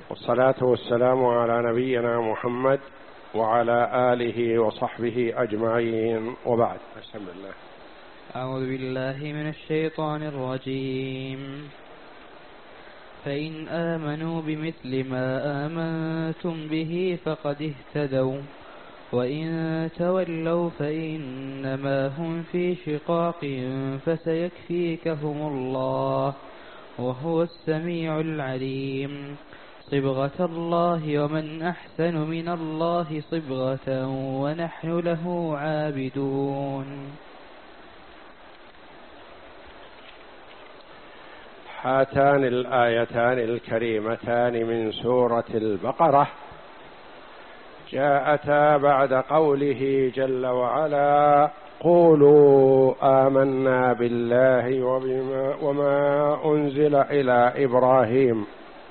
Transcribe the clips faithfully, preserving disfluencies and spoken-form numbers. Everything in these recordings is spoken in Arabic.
والصلاة والسلام على نبينا محمد وعلى آله وصحبه أجمعين، وبعد. بسم الله. أعوذ بالله من الشيطان الرجيم. فإن آمنوا بمثل ما آمنتم به فقد اهتدوا وإن تولوا فإنما هم في شقاق فسيكفيكهم الله وهو السميع العليم. صبغة الله ومن أحسن من الله صبغة ونحن له عابدون. هاتان الآيتان الكريمتان من سورة البقرة جاءتا بعد قوله جل وعلا: قولوا آمنا بالله وبما وما أنزل إلى إبراهيم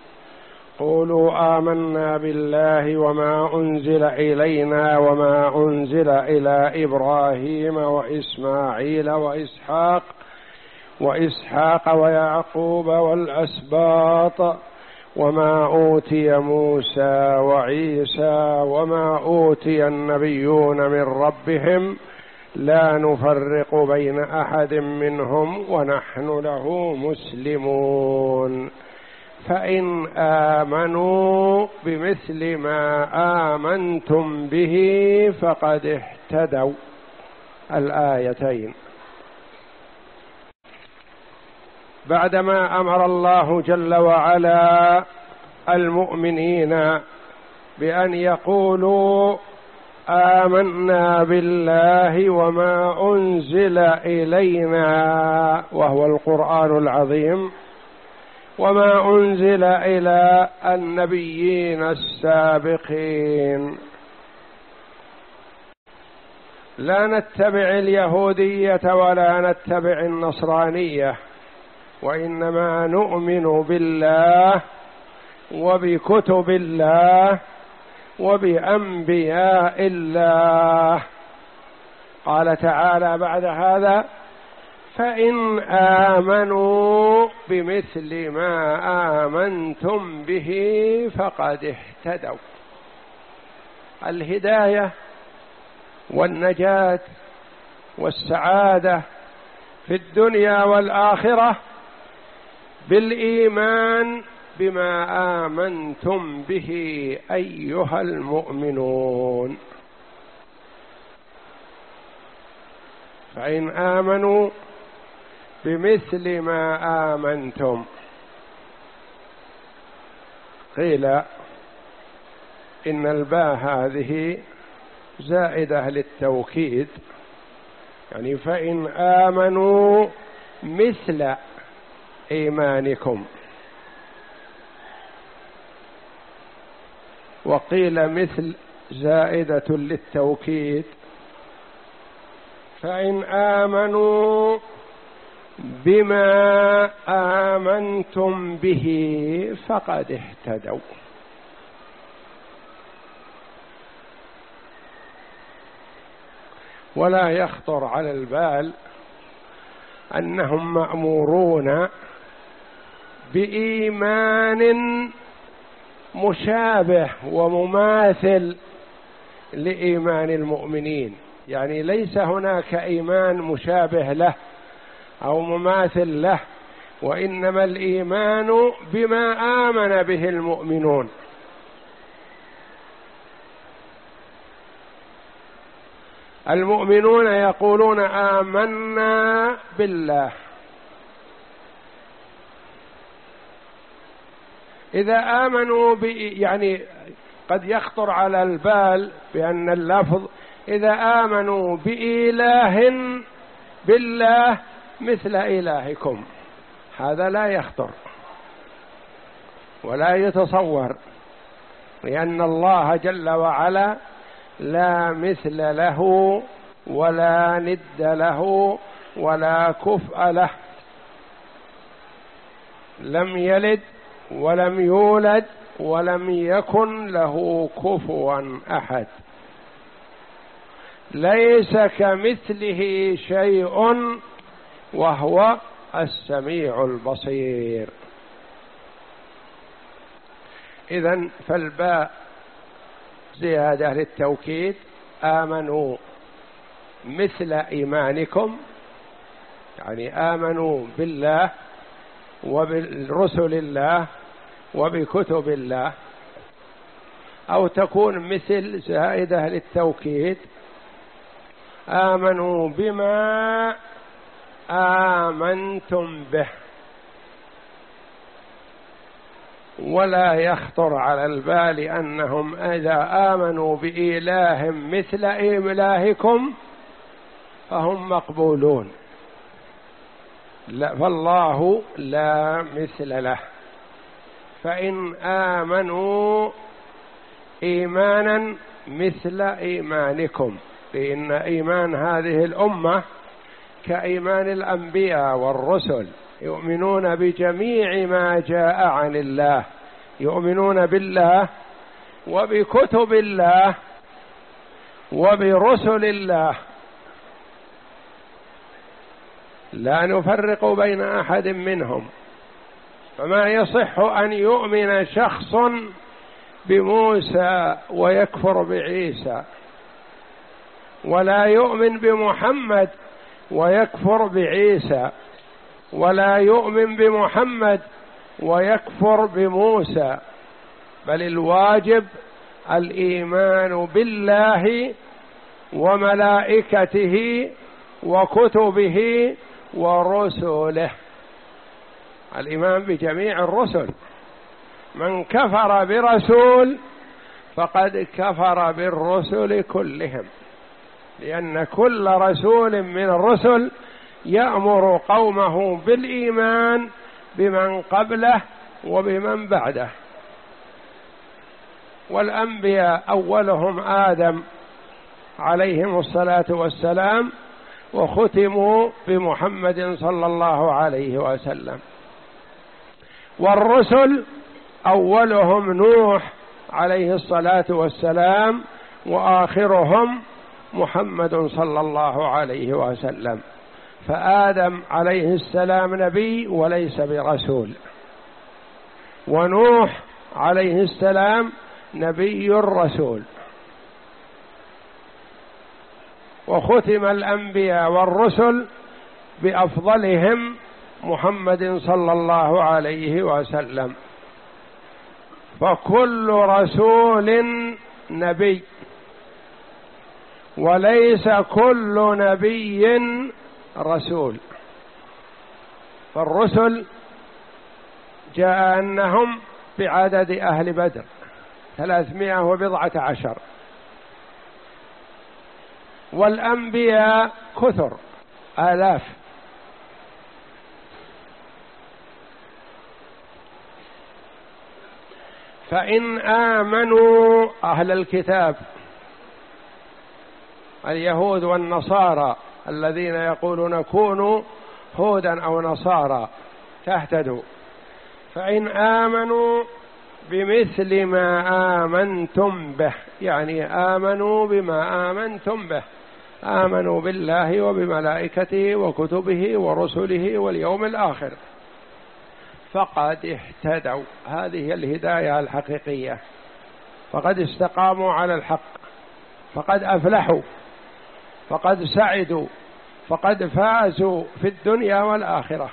قولوا آمنا بالله وما أنزل إلينا وما أنزل إلى إبراهيم وإسماعيل وإسحاق وإسحاق ويعقوب والأسباط وما أوتي موسى وعيسى وما أوتي النبيون من ربهم لا نفرق بين أحد منهم ونحن له مسلمون. فإن آمنوا بمثل ما آمنتم به فقد اهتدوا. الآيتين بعدما أمر الله جل وعلا المؤمنين بأن يقولوا آمنا بالله وما أنزل إلينا وهو القرآن العظيم وما أنزل إلى النبيين السابقين، لا نتبع اليهودية ولا نتبع النصرانية، وإنما نؤمن بالله وبكتب الله وبأنبياء الله. قال تعالى بعد هذا: فإن آمنوا بمثل ما آمنتم به فقد اهتدوا. الهداية والنجاة والسعادة في الدنيا والآخرة بالإيمان بما آمنتم به أيها المؤمنون. فإن آمنوا بمثل ما آمنتم، قيل إن الباء هذه زائدة للتوكيد، يعني فإن آمنوا مثل إيمانكم، وقيل مثل زائدة للتوكيد. فإن آمنوا بما آمنتم به فقد اهتدوا. ولا يخطر على البال أنهم مأمورون بإيمان مشابه ومماثل لإيمان المؤمنين، يعني ليس هناك إيمان مشابه له أو مماثل له، وإنما الإيمان بما آمن به المؤمنون. المؤمنون يقولون آمنا بالله، إذا آمنوا ب يعني قد يخطر على البال بأن اللفظ إذا آمنوا بإله بالله مثل إلهكم، هذا لا يخطر ولا يتصور، لأن الله جل وعلا لا مثل له ولا ند له ولا كفء له، لم يلد ولم يولد ولم يكن له كفوا أحد، ليس كمثله شيء وهو السميع البصير. إذن فالباء زيادة للتوكيد، آمنوا مثل إيمانكم، يعني آمنوا بالله وبالرسل الله وبكتب الله، أو تكون مثل زائدة للتوكيد، آمنوا بما آمنتم به. ولا يخطر على البال أنهم إذا آمنوا بإله مثل إلهكم فهم مقبولون، لا، فالله لا مثل له. فإن آمنوا إيمانا مثل إيمانكم، لأن إيمان هذه الأمة كإيمان الأنبياء والرسل، يؤمنون بجميع ما جاء عن الله، يؤمنون بالله وبكتب الله وبرسل الله، لا نفرق بين أحد منهم. فما يصح أن يؤمن شخص بموسى ويكفر بعيسى، ولا يؤمن بمحمد ويكفر بعيسى، ولا يؤمن بمحمد ويكفر بموسى، بل الواجب الإيمان بالله وملائكته وكتبه ورسله، الإيمان بجميع الرسل. من كفر برسول فقد كفر بالرسل كلهم، لأن كل رسول من الرسل يأمر قومه بالإيمان بمن قبله وبمن بعده. والأنبياء أولهم آدم عليهم الصلاة والسلام، وختموا بمحمد صلى الله عليه وسلم. والرسل أولهم نوح عليه الصلاة والسلام، وآخرهم محمد صلى الله عليه وسلم. فآدم عليه السلام نبي وليس برسول، ونوح عليه السلام نبي رسول، وختم الأنبياء والرسل بأفضلهم محمد صلى الله عليه وسلم. فكل رسول نبي، وليس كل نبي رسول. فالرسل جاء أنهم بعدد أهل بدر ثلاثمائة وبضعة عشر، والأنبياء كثر آلاف. فإن آمنوا أهل الكتاب اليهود والنصارى الذين يقولون كونوا هودا أو نصارى تهتدوا، فإن آمنوا بمثل ما آمنتم به، يعني آمنوا بما آمنتم به، آمنوا بالله وبملائكته وكتبه ورسله واليوم الآخر، فقد اهتدوا. هذه الهداية الحقيقية، فقد استقاموا على الحق، فقد أفلحوا، فقد سعدوا، فقد فازوا في الدنيا والآخرة.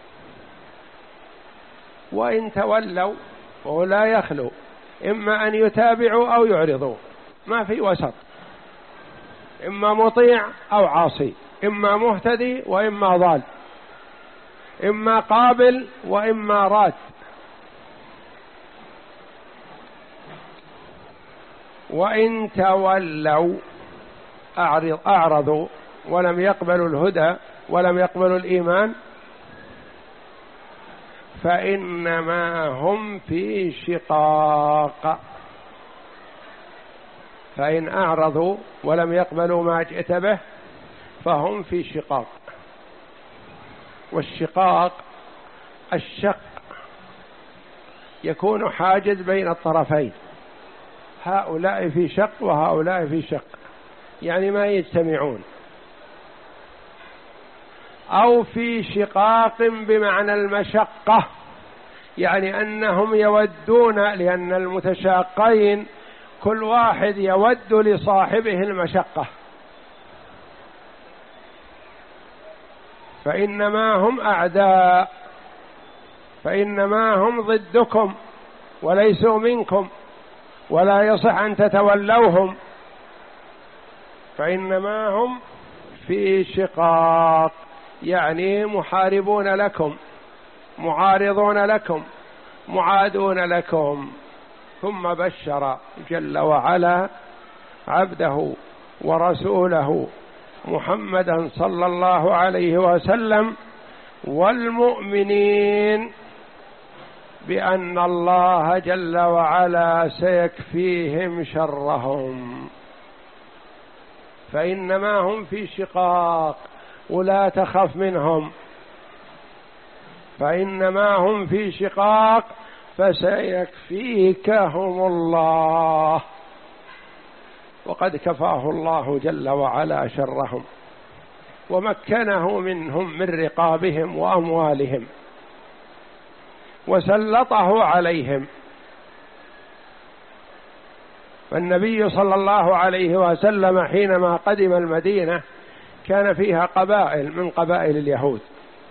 وإن تولوا فهو لا يخلو، إما أن يتابعوا أو يعرضوا، ما في وسط، إما مطيع أو عاصي، إما مهتدي وإما ضال، إما قابل وإما راد. وإن تولوا أعرض أعرضوا ولم يقبلوا الهدى ولم يقبلوا الإيمان، فإنما هم في شقاق. فإن أعرضوا ولم يقبلوا ما جئت به فهم في شقاق. والشقاق الشق يكون حاجز بين الطرفين، هؤلاء في شق وهؤلاء في شق، يعني ما يجتمعون. أو في شقاق بمعنى المشقة، يعني أنهم يودون، لأن المتشاقين كل واحد يود لصاحبه المشقة، فإنما هم أعداء، فإنما هم ضدكم وليسوا منكم، ولا يصح أن تتولوهم، فإنما هم في شقاق، يعني محاربون لكم، معارضون لكم، معادون لكم. ثم بشر جل وعلا عبده ورسوله محمدا صلى الله عليه وسلم والمؤمنين بأن الله جل وعلا سيكفيهم شرهم، فإنما هم في شقاق، ولا تخف منهم، فإنما هم في شقاق فسيكفيكهم الله، وقد كفاه الله جل وعلا شرهم، ومكنه منهم من رقابهم وأموالهم، وسلطه عليهم. فالنبي صلى الله عليه وسلم حينما قدم المدينة كان فيها قبائل من قبائل اليهود،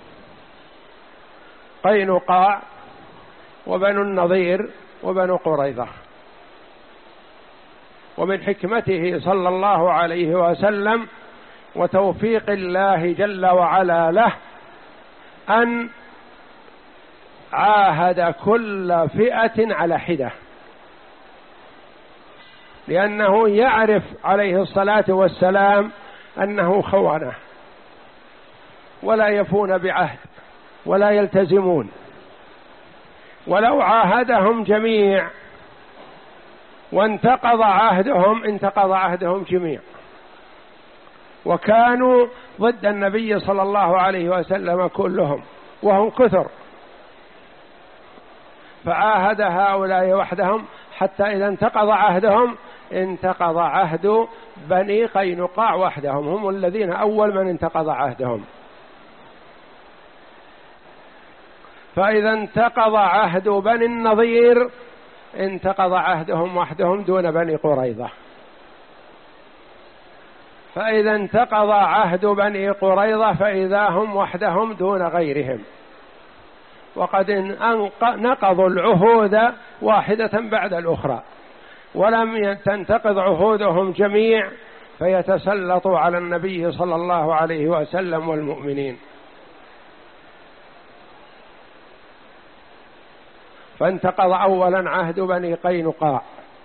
قينقاع وبنو النضير وبنو قريظة. ومن حكمته صلى الله عليه وسلم وتوفيق الله جل وعلا له أن عاهد كل فئة على حدة، لأنه يعرف عليه الصلاة والسلام أنه خونة ولا يفون بعهد ولا يلتزمون، ولو عاهدهم جميع وانتقض عهدهم انتقض عهدهم جميع، وكانوا ضد النبي صلى الله عليه وسلم كلهم وهم كثر، فعاهد هؤلاء وحدهم حتى إذا انتقض عهدهم انتقض عهد بني قينقاع وحدهم، هم الذين أول من انتقض عهدهم. فإذا انتقض عهد بني النضير انتقض عهدهم وحدهم دون بني قريظة، فإذا انتقض عهد بني قريظة فإذا هم وحدهم دون غيرهم، وقد نقضوا العهود واحدة بعد الأخرى، ولم تنتقض عهودهم جميع فيتسلطوا على النبي صلى الله عليه وسلم والمؤمنين. فانتقض أولا عهد بني قينقاع،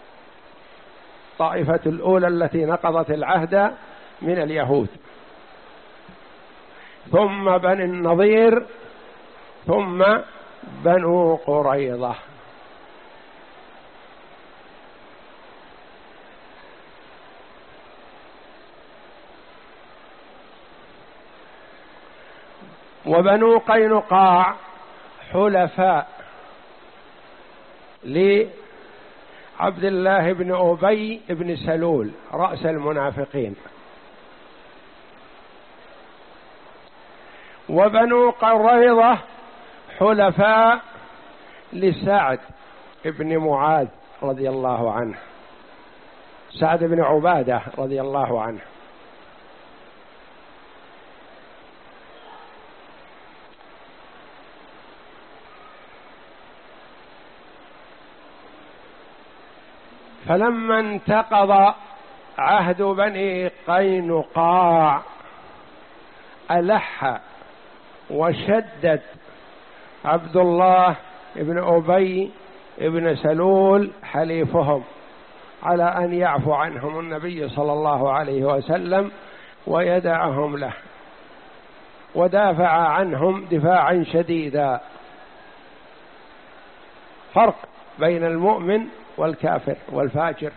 طائفة الأولى التي نقضت العهد من اليهود، ثم بني النضير، ثم بنو قريظة. وبنو قينقاع حلفاء لعبد الله بن أبي بن سلول رأس المنافقين، وبنو قريظة حلفاء لسعد بن معاذ رضي الله عنه، سعد بن عبادة رضي الله عنه. فلما انتقض عهد بني قينقاع ألح وشدد عبد الله بن أبي بن سلول حليفهم على أن يعفو عنهم النبي صلى الله عليه وسلم ويدعهم له، ودافع عنهم دفاعا شديدا. فرق بين المؤمن والكافر والفاجر.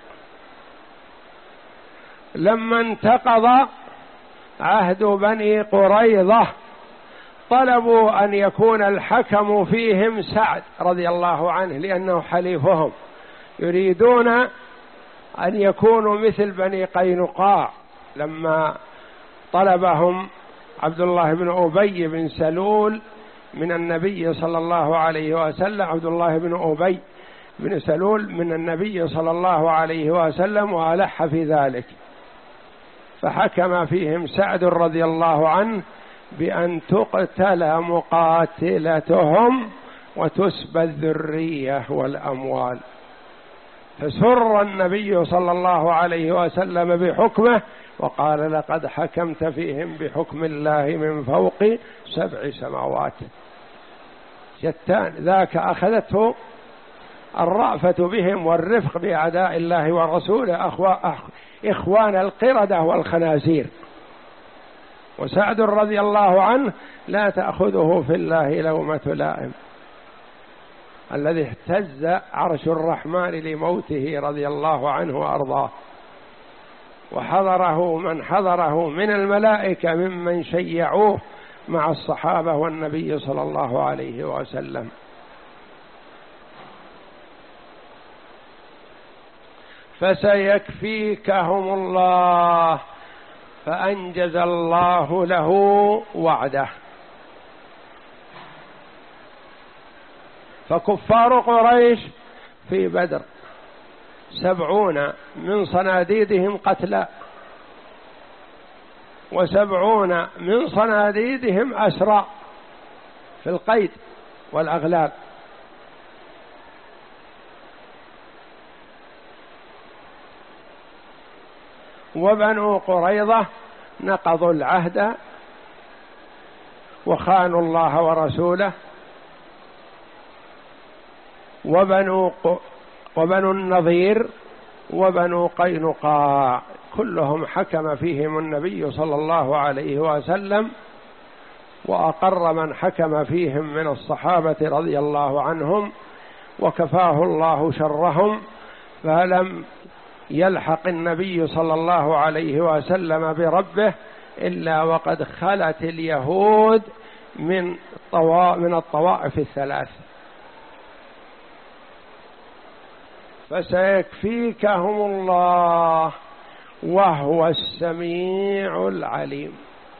لما انتقض عهد بني قريظة طلبوا أن يكون الحكم فيهم سعد رضي الله عنه لأنه حليفهم، يريدون أن يكونوا مثل بني قينقاع لما طلبهم عبد الله بن أبي بن سلول من النبي صلى الله عليه وسلم، عبد الله بن أبي بن سلول من النبي صلى الله عليه وسلم، وألح في ذلك، فحكم فيهم سعد رضي الله عنه بأن تقتل مقاتلتهم وتسبى الذرية والأموال، فسر النبي صلى الله عليه وسلم بحكمه وقال: لقد حكمت فيهم بحكم الله من فوق سبع سماوات. شتان ذاك أخذته الرأفة بهم والرفق بأعداء الله ورسوله إخوان القردة والخنازير، وسعد رضي الله عنه لا تأخذه في الله لومة لائم، الذي اهتز عرش الرحمن لموته رضي الله عنه وأرضاه، وحضره من حضره من الملائكة ممن شيعوه مع الصحابة والنبي صلى الله عليه وسلم. فسيكفيكهم الله، فأنجز الله له وعده. فكفار قريش في بدر سبعون من صناديدهم قتلى، وسبعون من صناديدهم أسرى في القيد والأغلال. وبنو قريظة نقضوا العهد وخانوا الله ورسوله. وبنو ق... وبنو النضير وبنو قينقاع كلهم حكم فيهم النبي صلى الله عليه وسلم، وأقر من حكم فيهم من الصحابة رضي الله عنهم، وكفاه الله شرهم، فلم يلحق النبي صلى الله عليه وسلم بربه إلا وقد خلت اليهود من من الطوائف الثلاث. فسيكفيكهم الله وهو السميع العليم.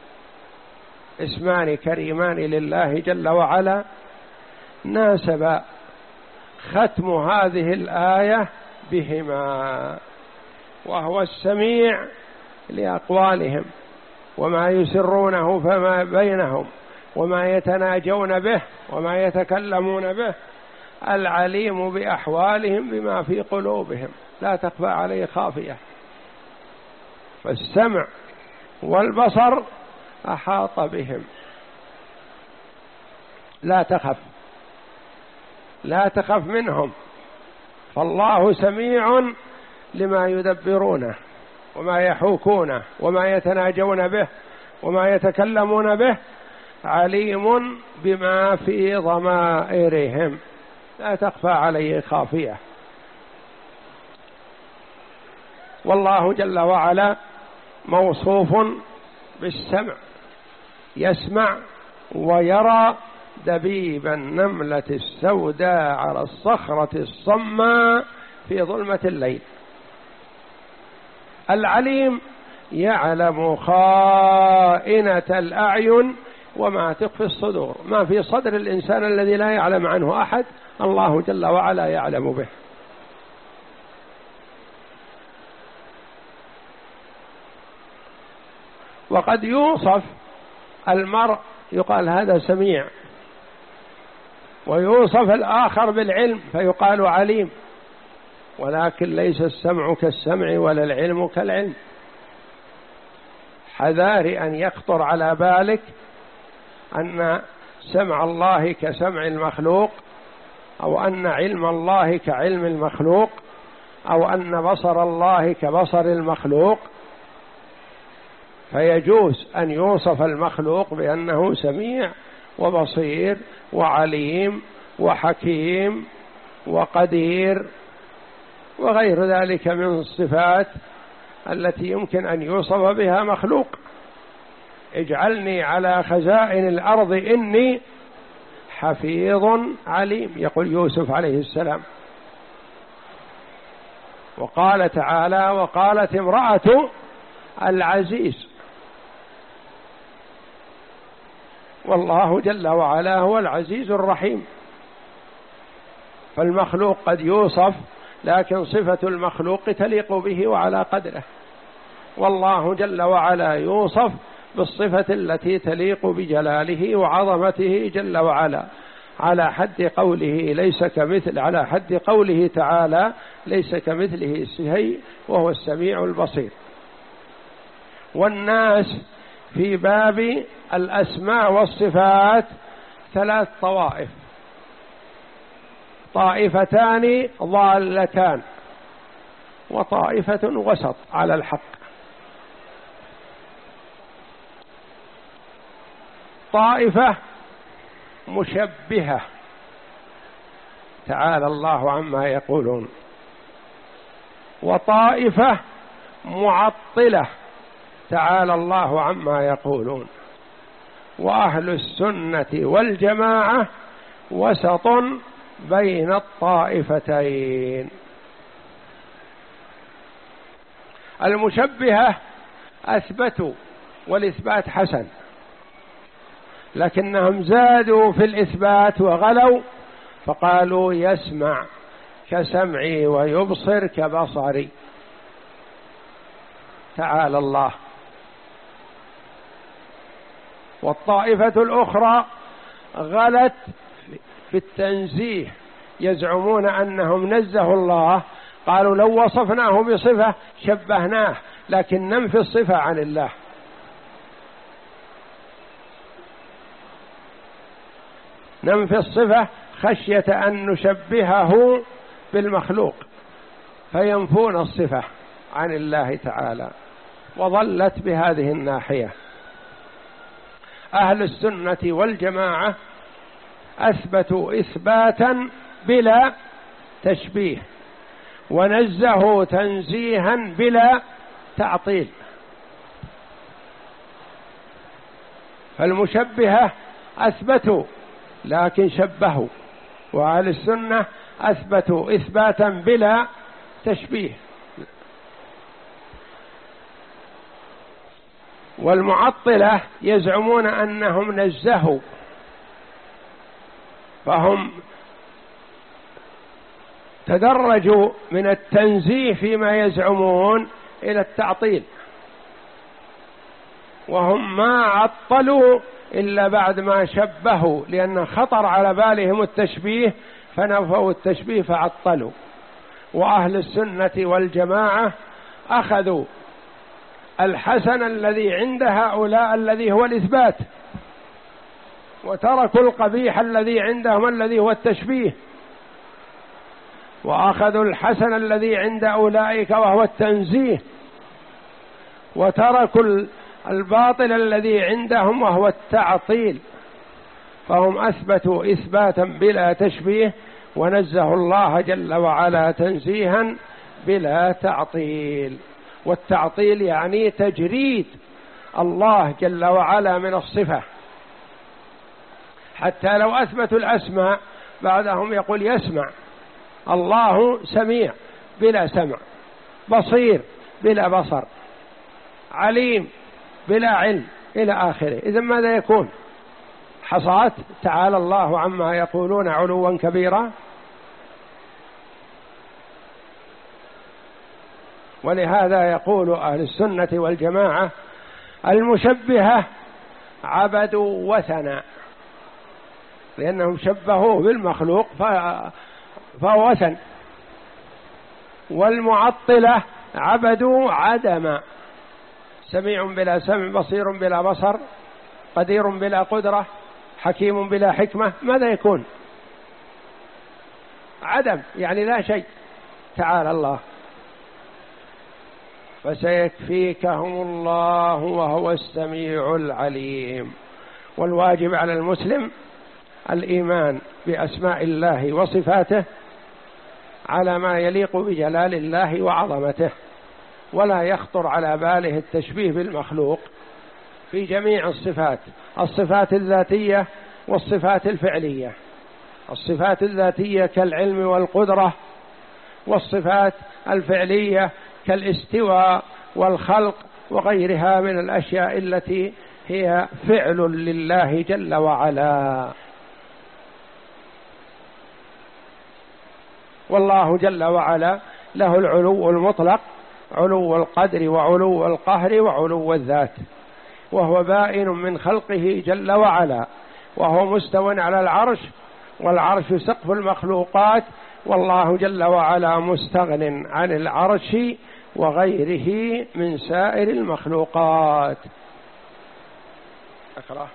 اسمان كريمان لله جل وعلا، ناسب ختم هذه الآية بهما، وهو السميع لأقوالهم وما يسرونه فما بينهم وما يتناجون به وما يتكلمون به، العليم بأحوالهم بما في قلوبهم لا تخفى عليه خافية. فالسمع والبصر أحاط بهم، لا تخف لا تخف منهم، فالله سميع لما يدبرونه وما يحوكونه وما يتناجون به وما يتكلمون به، عليم بما في ضمائرهم لا تخفى عليه خافية. والله جل وعلا موصوف بالسمع، يسمع ويرى دبيب النملة السوداء على الصخرة الصماء في ظلمة الليل. العليم يعلم خائنة الأعين وما تخفي الصدور، ما في صدر الإنسان الذي لا يعلم عنه أحد الله جل وعلا يعلم به. وقد يوصف المرء يقال هذا سميع، ويوصف الآخر بالعلم فيقال عليم، ولكن ليس السمع كالسمع ولا العلم كالعلم. حذار أن يخطر على بالك أن سمع الله كسمع المخلوق، أو أن علم الله كعلم المخلوق، أو أن بصر الله كبصر المخلوق. فيجوز أن يوصف المخلوق بأنه سميع وبصير وعليم وحكيم وقدير وغير ذلك من الصفات التي يمكن أن يوصف بها مخلوق. اجعلني على خزائن الأرض إني حفيظ عليم، يقول يوسف عليه السلام. وقال تعالى: وقالت امرأة العزيز. والله جل وعلا هو العزيز الرحيم. فالمخلوق قد يوصف، لكن صفة المخلوق تليق به وعلى قدره، والله جل وعلا يوصف بالصفة التي تليق بجلاله وعظمته جل وعلا، على حد قوله ليس كمثل على حد قوله تعالى ليس كمثله شيء وهو السميع البصير. والناس في باب الأسماء والصفات ثلاث طوائف، طائفتان ضالتان وطائفة وسط على الحق. طائفة مشبهة تعالى الله عما يقولون، وطائفة معطلة تعالى الله عما يقولون، وأهل السنة والجماعة وسط بين الطائفتين. المشبهة أثبتوا والإثبات حسن، لكنهم زادوا في الإثبات وغلوا فقالوا يسمع كسمعي ويبصر كبصري تعالى الله. والطائفة الأخرى غلت في التنزيه، يزعمون أنهم نزهوا الله، قالوا لو وصفناه بصفة شبهناه، لكن ننفي الصفة عن الله. ننفي الصفة خشية أن نشبهه بالمخلوق، فينفون الصفة عن الله تعالى، وظلت بهذه الناحية. أهل السنة والجماعة أثبتوا إثباتا بلا تشبيه، ونزهوا تنزيها بلا تعطيل. فالمشبهة أثبتوا لكن شبهوا، وأهل السنة أثبتوا إثباتا بلا تشبيه. والمعطلة يزعمون أنهم نزهوا، فهم تدرجوا من التنزيه فيما يزعمون إلى التعطيل، وهم ما عطلوا إلا بعد ما شبهوا، لأن خطر على بالهم التشبيه فنفوا التشبيه فعطلوا. وأهل السنة والجماعة أخذوا الحسن الذي عند هؤلاء الذي هو الإثبات، وتركوا القبيح الذي عندهم الذي هو التشبيه، وأخذوا الحسن الذي عند أولئك وهو التنزيه، وتركوا الباطل الذي عندهم وهو التعطيل. فهم أثبتوا إثباتا بلا تشبيه، ونزهوا الله جل وعلا تنزيها بلا تعطيل. والتعطيل يعني تجريد الله جل وعلا من الصفة. حتى لو أثبتوا الأسماء بعدهم يقول يسمع، الله سميع بلا سمع، بصير بلا بصر، عليم بلا علم، إلى آخره. إذن ماذا يكون؟ حصات تعالى الله عما يقولون علوا كبيرا. ولهذا يقول أهل السنة والجماعة المشبهة عبدوا وثنا، لأنهم شبهوه بالمخلوق فهو وثن. والمعطلة عبدوا عدما، سميع بلا سمع، بصير بلا بصر، قدير بلا قدرة، حكيم بلا حكمة. ماذا يكون؟ عدم، يعني لا شيء تعالى الله. فسيكفيكهم الله وهو السميع العليم. والواجب على المسلم الإيمان بأسماء الله وصفاته على ما يليق بجلال الله وعظمته، ولا يخطر على باله التشبيه بالمخلوق في جميع الصفات، الصفات الذاتية والصفات الفعلية. الصفات الذاتية كالعلم والقدرة، والصفات الفعلية كالاستواء والخلق وغيرها من الأشياء التي هي فعل لله جل وعلا، والله جل وعلا له العلو المطلق، علو القدر وعلو القهر وعلو الذات، وهو بائن من خلقه جل وعلا، وهو مستو على العرش، والعرش سقف المخلوقات، والله جل وعلا مستغن عن العرش وغيره من سائر المخلوقات. أقرأ.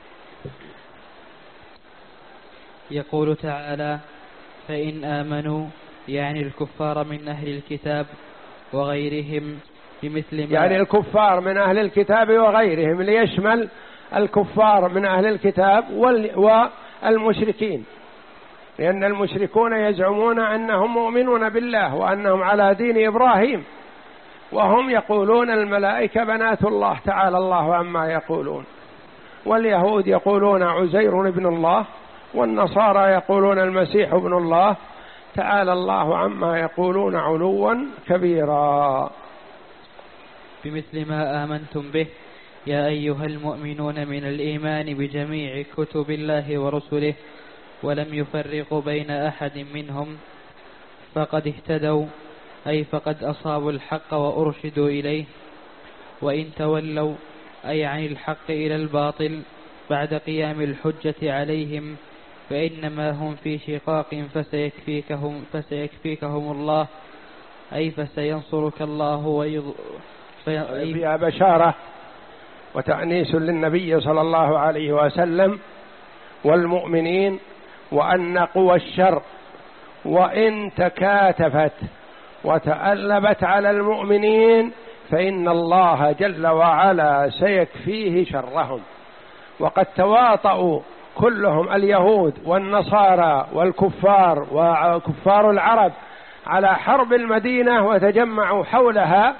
يقول تعالى: فإن آمنوا، يعني الكفار من أهل الكتاب وغيرهم بمثل ما، يعني الكفار من أهل الكتاب وغيرهم، ليشمل الكفار من أهل الكتاب والمشركين، لأن المشركون يزعمون أنهم مؤمنون بالله وأنهم على دين إبراهيم، وهم يقولون الملائكة بنات الله تعالى الله عما يقولون، واليهود يقولون عزير ابن الله، والنصارى يقولون المسيح ابن الله، تعالى الله عما يقولون علوا كبيرا. بمثل ما آمنتم به يا أيها المؤمنون من الإيمان بجميع كتب الله ورسله، ولم يفرقوا بين أحد منهم، فقد اهتدوا، أي فقد أصابوا الحق وأرشدوا إليه. وإن تولوا، أي عن الحق إلى الباطل بعد قيام الحجة عليهم، فإنما هم في شقاق فسيكفيكهم, فسيكفيكهم الله، أي فسينصرك الله ويض... في... فيها بشارة وتأنيس للنبي صلى الله عليه وسلم والمؤمنين، وأن قوى الشر وإن تكاتفت وتألبت على المؤمنين فإن الله جل وعلا سيكفيه شرهم. وقد تواطؤوا كلهم، اليهود والنصارى والكفار وكفار العرب، على حرب المدينة، وتجمعوا حولها،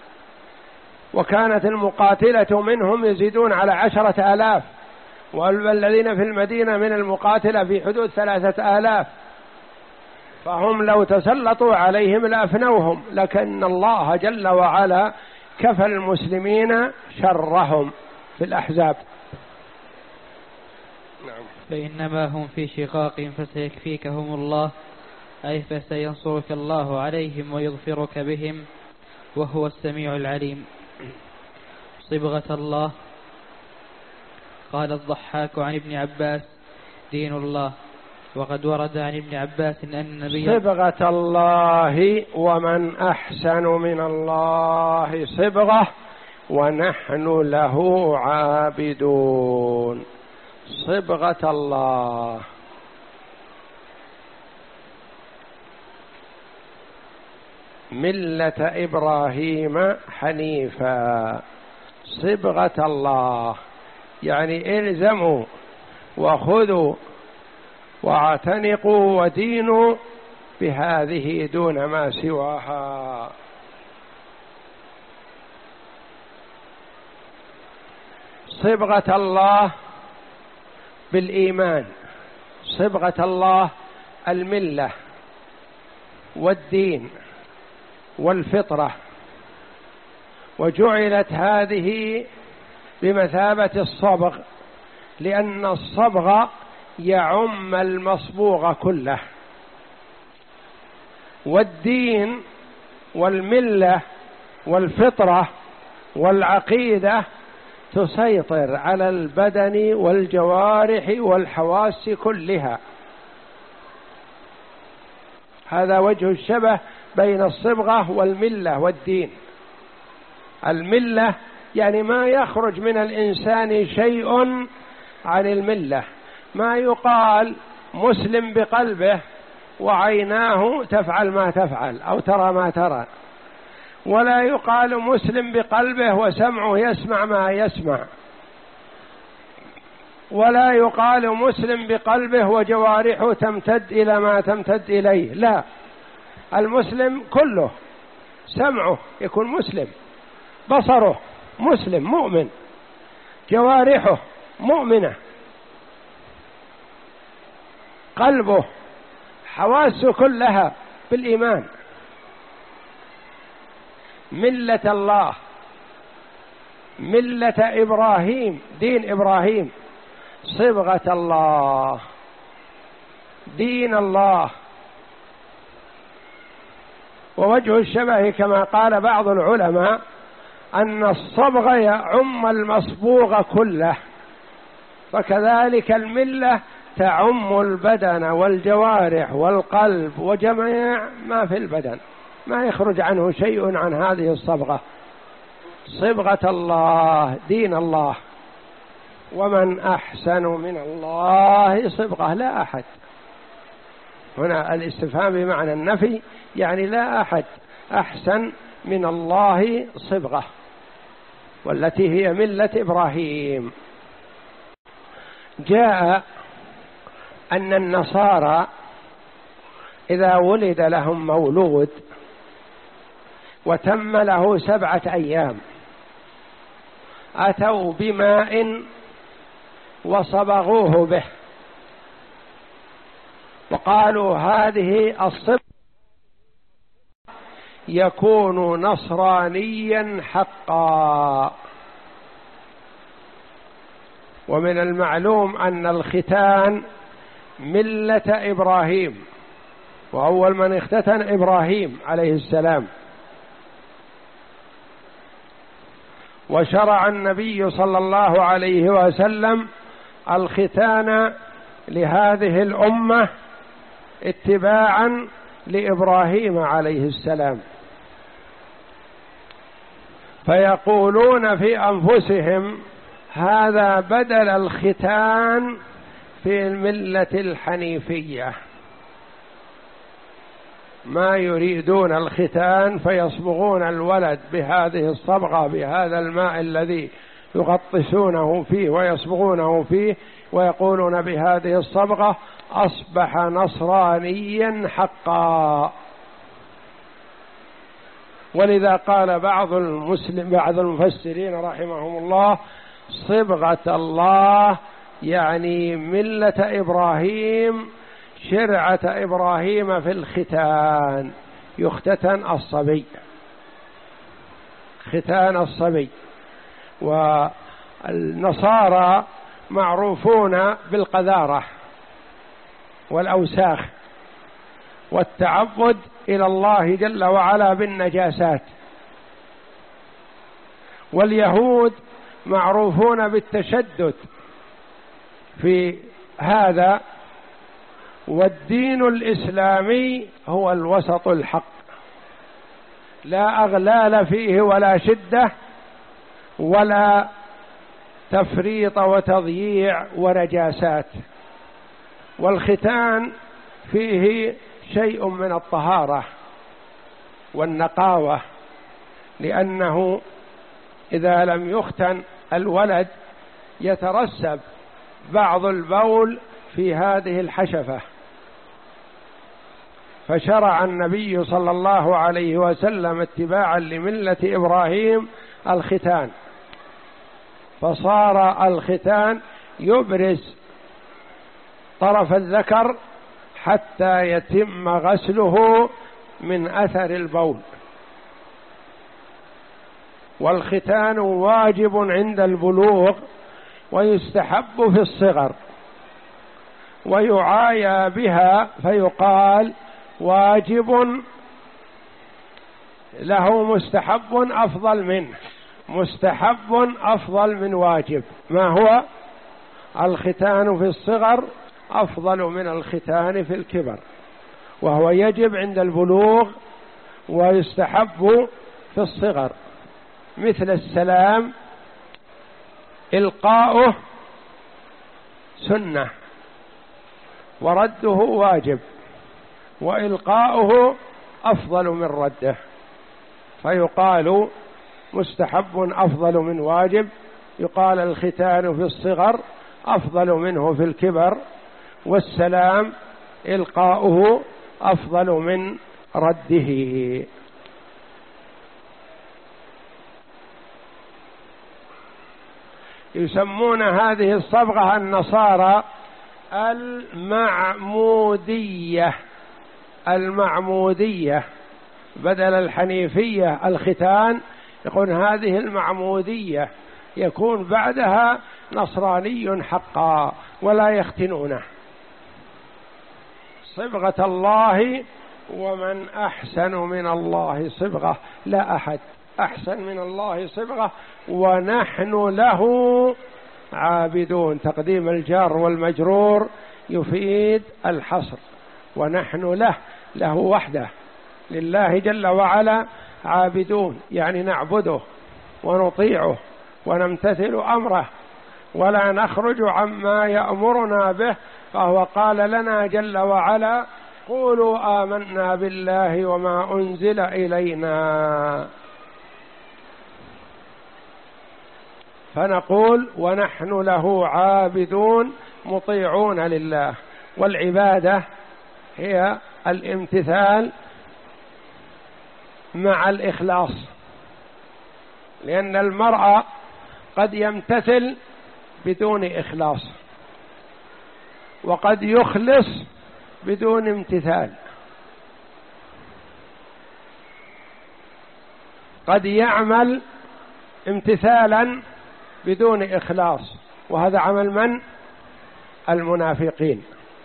وكانت المقاتلة منهم يزيدون على عشرة آلاف، والذين في المدينة من المقاتلة في حدود ثلاثة آلاف، فهم لو تسلطوا عليهم لأفنوهم، لكن الله جل وعلا كفى المسلمين شرهم في الأحزاب. نعم. فإنما هم في شقاق فسيكفيكهم الله، أي فسينصرك الله عليهم ويغفرك بهم، وهو السميع العليم. صبغة الله. قال الضحاك عن ابن عباس: دين الله. وقد ورد عن ابن عباس أن النبي صبغة الله، ومن أحسن من الله صبغة ونحن له عابدون. صبغة الله، ملة إبراهيم حنيفا. صبغة الله يعني الزموا وخذوا واعتنقوا ودينوا بهذه دون ما سواها. صبغة الله بالإيمان، صبغة الله الملة والدين والفطرة، وجعلت هذه بمثابة الصبغ، لأن الصبغ يعم المصبوغ كله، والدين والملة والفطرة والعقيدة تسيطر على البدن والجوارح والحواس كلها. هذا وجه الشبه بين الصبغة والملة والدين. الملة يعني ما يخرج من الإنسان شيء عن الملة، ما يقال مسلم بقلبه وعيناه تفعل ما تفعل أو ترى ما ترى، ولا يقال مسلم بقلبه وسمعه يسمع ما يسمع، ولا يقال مسلم بقلبه وجوارحه تمتد إلى ما تمتد إليه. لا، المسلم كله سمعه يكون مسلم، بصره مسلم مؤمن، جوارحه مؤمنة، قلبه حواسه كلها بالإيمان. ملة الله ملة إبراهيم، دين إبراهيم، صبغة الله، دين الله. ووجه الشبه كما قال بعض العلماء أن الصبغ يعم المصبوغ كله، فكذلك الملة تعم البدن والجوارح والقلب وجميع ما في البدن، ما يخرج عنه شيء عن هذه الصبغة، صبغة الله، دين الله. ومن أحسن من الله صبغة، لا أحد. هنا الاستفهام بمعنى النفي، يعني لا أحد أحسن من الله صبغة، والتي هي ملة إبراهيم. جاء أن النصارى إذا ولد لهم مولود وتم له سبعة أيام أتوا بماء وصبغوه به، وقالوا هذه الصبغة يكون نصرانيا حقا. ومن المعلوم أن الختان ملة إبراهيم، وأول من اختتن إبراهيم عليه السلام. وشرع النبي صلى الله عليه وسلم الختان لهذه الأمة اتباعا لإبراهيم عليه السلام، فيقولون في أنفسهم هذا بدل الختان في الملة الحنيفية، ما يريدون الختان فيصبغون الولد بهذه الصبغة، بهذا الماء الذي يغطسونه فيه ويصبغونه فيه، ويقولون بهذه الصبغة أصبح نصرانيا حقا. ولذا قال بعض المسلم بعض المفسرين رحمهم الله صبغة الله يعني ملة إبراهيم، شرعة إبراهيم في الختان، يختتن الصبي، ختان الصبي. والنصارى معروفون بالقذارة والأوساخ والتعبد إلى الله جل وعلا بالنجاسات، واليهود معروفون بالتشدد في هذا، والدين الإسلامي هو الوسط الحق، لا أغلال فيه ولا شدة ولا تفريط وتضييع ونجاسات. والختان فيه شيء من الطهارة والنقاوة، لأنه إذا لم يختن الولد يترسب بعض البول في هذه الحشفة، فشرع النبي صلى الله عليه وسلم اتباعا لملة إبراهيم الختان، فصار الختان يبرز طرف الذكر حتى يتم غسله من أثر البول. والختان واجب عند البلوغ ويستحب في الصغر، ويعايا بها فيقال واجب له مستحب أفضل منه، مستحب أفضل من واجب. ما هو؟ الختان في الصغر أفضل من الختان في الكبر، وهو يجب عند البلوغ ويستحب في الصغر، مثل السلام إلقاؤه سنة ورده واجب، وإلقاؤه أفضل من رده، فيقال مستحب أفضل من واجب. يقال الختان في الصغر أفضل منه في الكبر، والسلام إلقاؤه أفضل من رده. يسمون هذه الصبغة النصارى المعمودية، المعمودية بدل الحنيفية الختان، يقول هذه المعمودية، يكون بعدها نصراني حقا ولا يختنونه. صبغة الله، ومن أحسن من الله صبغة، لا أحد أحسن من الله صبغة، ونحن له عابدون. تقديم الجار والمجرور يفيد الحصر، ونحن له، له وحده، لله جل وعلا عابدون، يعني نعبده ونطيعه ونمتثل أمره ولا نخرج عما يأمرنا به. فهو قال لنا جل وعلا: قولوا آمنا بالله وما أنزل إلينا، فنقول ونحن له عابدون مطيعون لله. والعبادة هي الامتثال مع الإخلاص، لأن المرء قد يمتثل بدون إخلاص، وقد يخلص بدون امتثال. قد يعمل امتثالا بدون إخلاص، وهذا عمل من؟ المنافقين.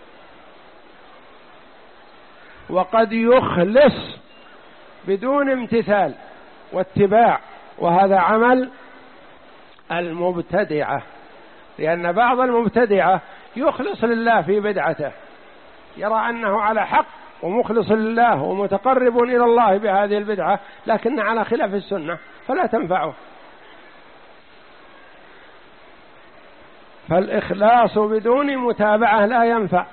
وقد يخلص بدون امتثال واتباع، وهذا عمل المبتدعة، لأن بعض المبتدعة يخلص لله في بدعته، يرى أنه على حق ومخلص لله ومتقرب إلى الله بهذه البدعة، لكن على خلاف السنة فلا تنفعه. فالإخلاص بدون متابعة لا ينفع،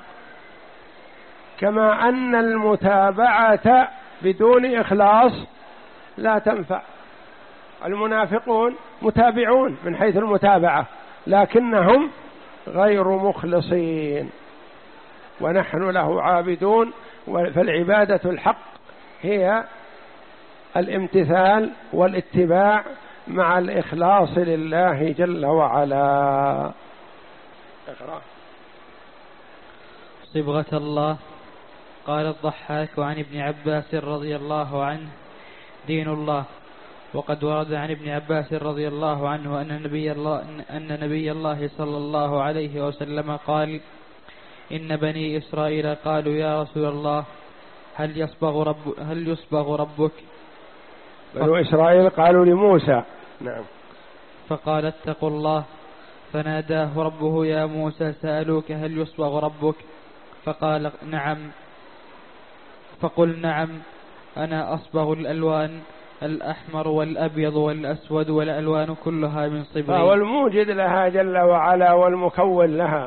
كما أن المتابعة بدون إخلاص لا تنفع. المنافقون متابعون من حيث المتابعة، لكنهم غير مخلصين. ونحن له عابدون. فالعبادة الحق هي الامتثال والاتباع مع الإخلاص لله جل وعلا. اقرأ. صبغة الله. قال الضحاك عن ابن عباس رضي الله عنه: دين الله. وقد ورد عن ابن عباس رضي الله عنه أن نبي الله, أن نبي الله صلى الله عليه وسلم قال: إن بني إسرائيل قالوا يا رسول الله هل يصبغ, رب هل يصبغ ربك؟ بنو إسرائيل قالوا لموسى. نعم. فقال: اتقوا الله. فناداه ربه: يا موسى سألوك هل يصبغ ربك؟ فقال: نعم. فقل: نعم أنا أصبغ الألوان، الأحمر والأبيض والأسود والألوان كلها من صبغي. فهو الموجد لها جل وعلا والمكون لها.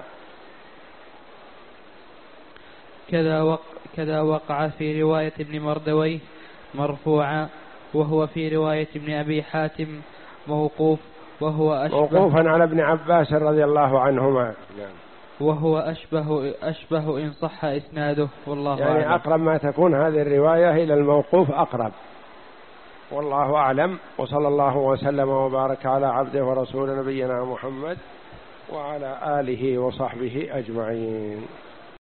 كذا وقع, كذا وقع في رواية ابن مردويه مرفوعا، وهو في رواية ابن أبي حاتم موقوف، وهو أشبه موقوفا على ابن عباس رضي الله عنهما. وهو أشبه, أشبه إن صح إسناده، والله يعني أعلم. أقرب ما تكون هذه الرواية إلى الموقوف أقرب، والله أعلم. وصلى الله وسلم وبارك على عبده ورسول نبينا محمد وعلى آله وصحبه أجمعين.